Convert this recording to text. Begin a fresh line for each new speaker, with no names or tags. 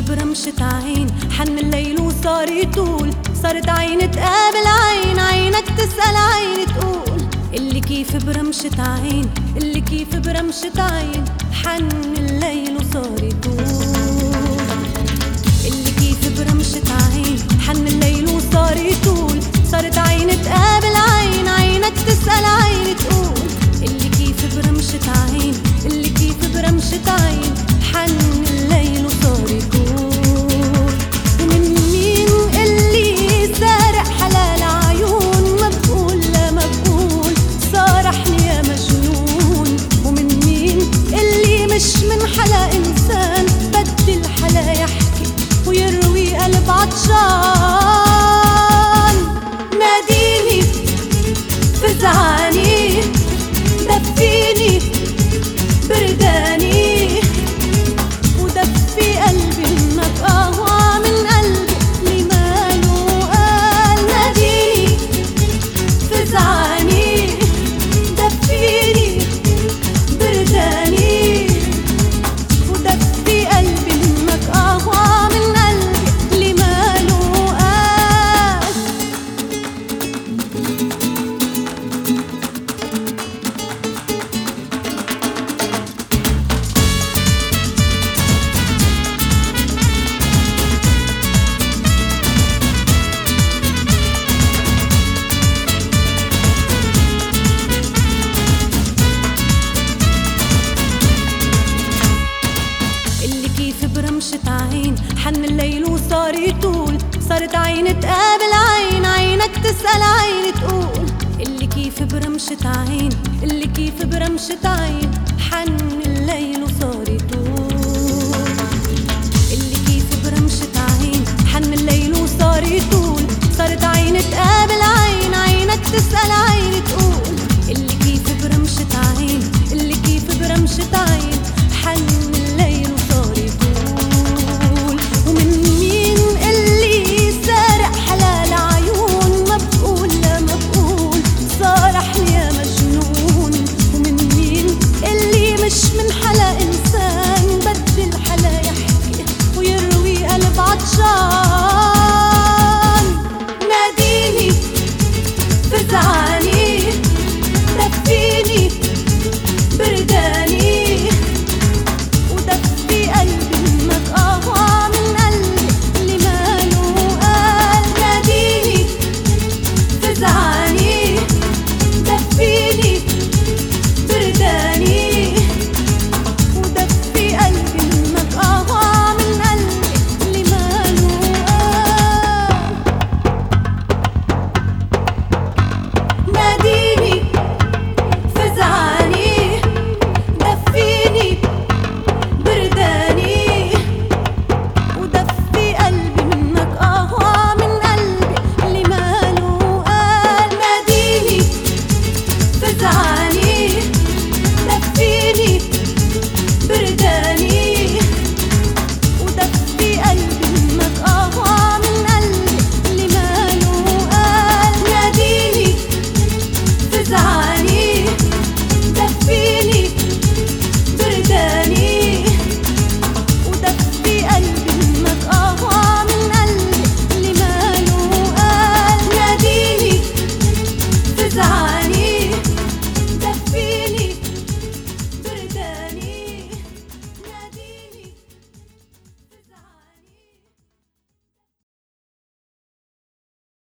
برمشة عين حن الليل وصار يطول، صارت عين تقابل عين، عينك تسأل عين تقول. اللي كيف برمشة عين، اللي كيف برمشة عين حن الليل وصار يطول. اللي كيف برمشة عين حن الليل وصار يطول، صارت عين تقابل عين، عينك تسأل عين تقول. اللي كيف برمشة عين، اللي كيف برمشة عين حن الليل وصار يطول. ومن مين اللي سارق حلال عيون، ما بقول لا ما بقول صارحني يا مجنون. ومن مين اللي مش من حلا إنسان، بدل حلا يحكي ويروي قلب عطشان. ناديني فزعاني، دفيني برداني، ودفي قلبي انك اقوى من قلبي اللي ماله قال. ناديني فزعاني، دفيني برداني، ودفي قلبي انك اقوى من قلبي اللي ماله قال. برمشة عين حن الليل وصار يطول، صارت عين تقابل عين، عينك تسأل عين تقول. اللي كيف برمشة عين، اللي كيف برمشة عين حن الليل وصار يطول. اللي كيف برمشة عين حن الليل وصار يطول، صارت عين تقابل